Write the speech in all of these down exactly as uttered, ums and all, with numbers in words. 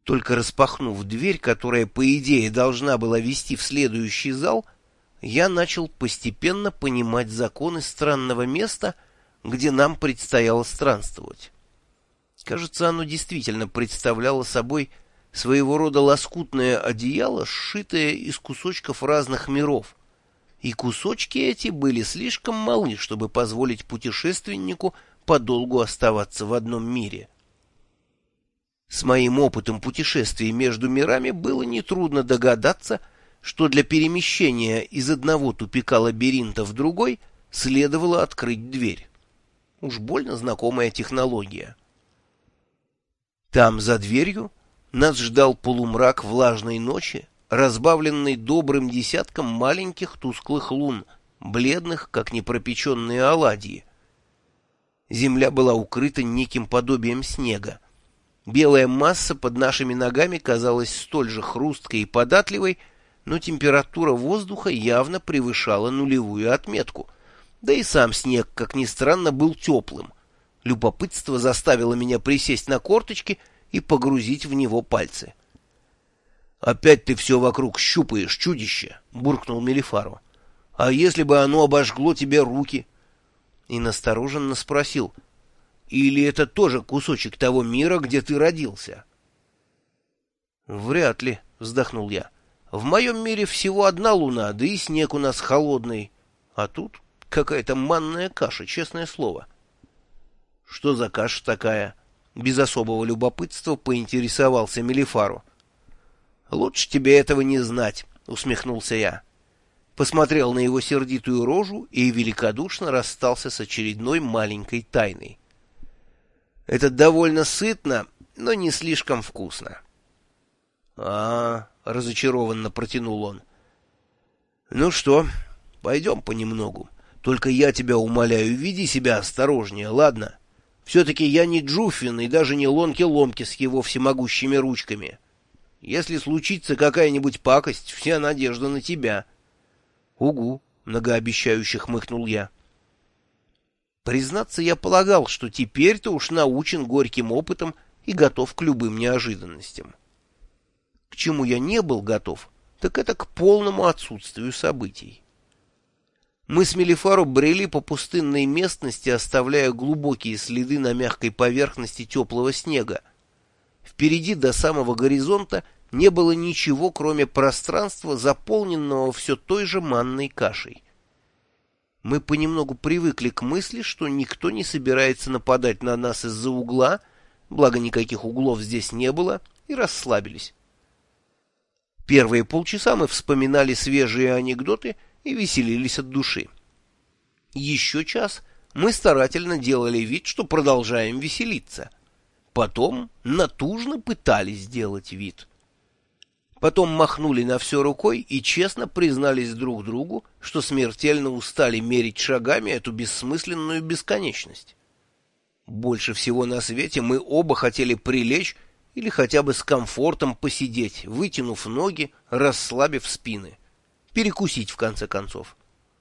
Только распахнув дверь, которая, по идее, должна была вести в следующий зал, я начал постепенно понимать законы странного места, где нам предстояло странствовать. Кажется, оно действительно представляло собой своего рода лоскутное одеяло, сшитое из кусочков разных миров, и кусочки эти были слишком малы, чтобы позволить путешественнику подолгу оставаться в одном мире. С моим опытом путешествий между мирами было нетрудно догадаться, что для перемещения из одного тупика лабиринта в другой следовало открыть дверь. Уж больно знакомая технология. Там, за дверью, нас ждал полумрак влажной ночи, разбавленный добрым десятком маленьких тусклых лун, бледных, как непропеченные оладьи. Земля была укрыта неким подобием снега. Белая масса под нашими ногами казалась столь же хрусткой и податливой, но температура воздуха явно превышала нулевую отметку. Да и сам снег, как ни странно, был теплым. Любопытство заставило меня присесть на корточки и погрузить в него пальцы. — Опять ты все вокруг щупаешь, чудище! — буркнул Мелифаро. — А если бы оно обожгло тебе руки? И настороженно спросил: — Или это тоже кусочек того мира, где ты родился? — Вряд ли, — вздохнул я. — В моем мире всего одна луна, да и снег у нас холодный. А тут какая-то манная каша, честное слово. — Что за каша такая? — без особого любопытства поинтересовался Мелифаро. — Лучше тебе этого не знать, — усмехнулся я. Посмотрел на его сердитую рожу и великодушно расстался с очередной маленькой тайной. Это довольно сытно, но не слишком вкусно. А, — разочарованно протянул он. — Ну что, пойдем понемногу. Только я тебя умоляю, веди себя осторожнее, ладно? Все-таки я не Джуффин и даже не Ломки-Ломки с его всемогущими ручками. Если случится какая-нибудь пакость, вся надежда на тебя. — Угу, — многообещающе хмыкнул я. Признаться, я полагал, что теперь-то уж научен горьким опытом и готов к любым неожиданностям. К чему я не был готов, так это к полному отсутствию событий. Мы с Мелифаро брели по пустынной местности, оставляя глубокие следы на мягкой поверхности теплого снега. Впереди до самого горизонта не было ничего, кроме пространства, заполненного все той же манной кашей. Мы понемногу привыкли к мысли, что никто не собирается нападать на нас из-за угла, благо никаких углов здесь не было, и расслабились. Первые полчаса мы вспоминали свежие анекдоты и веселились от души. Еще час мы старательно делали вид, что продолжаем веселиться. Потом натужно пытались сделать вид. Потом махнули на все рукой и честно признались друг другу, что смертельно устали мерить шагами эту бессмысленную бесконечность. Больше всего на свете мы оба хотели прилечь или хотя бы с комфортом посидеть, вытянув ноги, расслабив спины. Перекусить, в конце концов.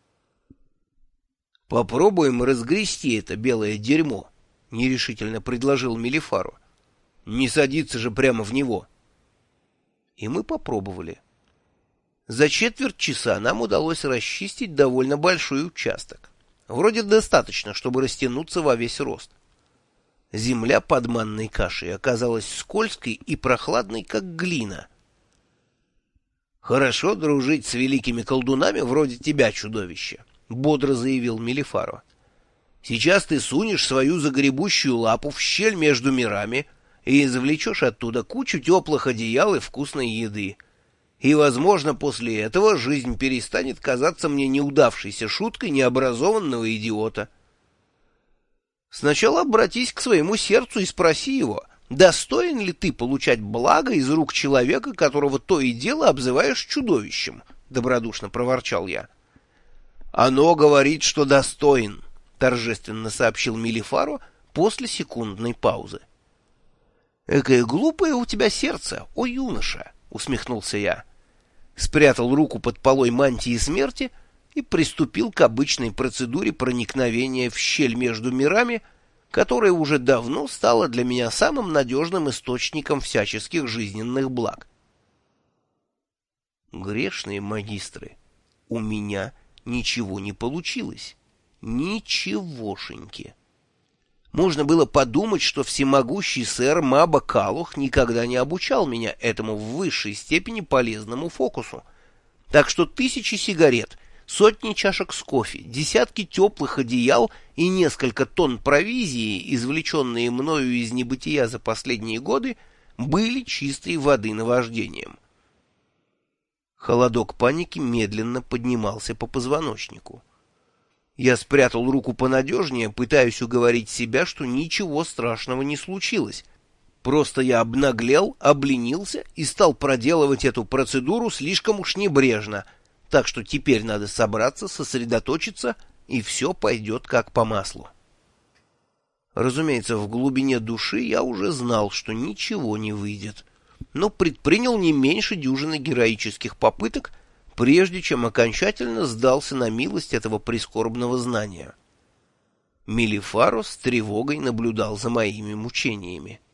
«Попробуем разгрести это белое дерьмо», — нерешительно предложил Мелифаро. «Не садиться же прямо в него». И мы попробовали. За четверть часа нам удалось расчистить довольно большой участок. Вроде достаточно, чтобы растянуться во весь рост. Земля под манной кашей оказалась скользкой и прохладной, как глина. «Хорошо дружить с великими колдунами вроде тебя, чудовище», — бодро заявил Мелифаро. «Сейчас ты сунешь свою загребущую лапу в щель между мирами и извлечешь оттуда кучу теплых одеял и вкусной еды. И, возможно, после этого жизнь перестанет казаться мне неудавшейся шуткой необразованного идиота. Сначала обратись к своему сердцу и спроси его, достоин ли ты получать благо из рук человека, которого то и дело обзываешь чудовищем, — добродушно проворчал я. — Оно говорит, что достоин, — торжественно сообщил Мелифаро после секундной паузы. — Экое глупое у тебя сердце, о юноша! — усмехнулся я. Спрятал руку под полой мантии смерти и приступил к обычной процедуре проникновения в щель между мирами, которое уже давно стало для меня самым надежным источником всяческих жизненных благ. Грешные магистры, у меня ничего не получилось. Ничегошеньки. Можно было подумать, что всемогущий сэр Маба Калух никогда не обучал меня этому в высшей степени полезному фокусу. Так что тысячи сигарет, сотни чашек с кофе, десятки теплых одеял и несколько тонн провизии, извлеченные мною из небытия за последние годы, были чистой воды наваждением. Холодок паники медленно поднимался по позвоночнику. Я спрятал руку понадежнее, пытаясь уговорить себя, что ничего страшного не случилось. Просто я обнаглел, обленился и стал проделывать эту процедуру слишком уж небрежно, так что теперь надо собраться, сосредоточиться, и все пойдет как по маслу. Разумеется, в глубине души я уже знал, что ничего не выйдет, но предпринял не меньше дюжины героических попыток, прежде чем окончательно сдался на милость этого прискорбного знания. Мелифаро с тревогой наблюдал за моими мучениями.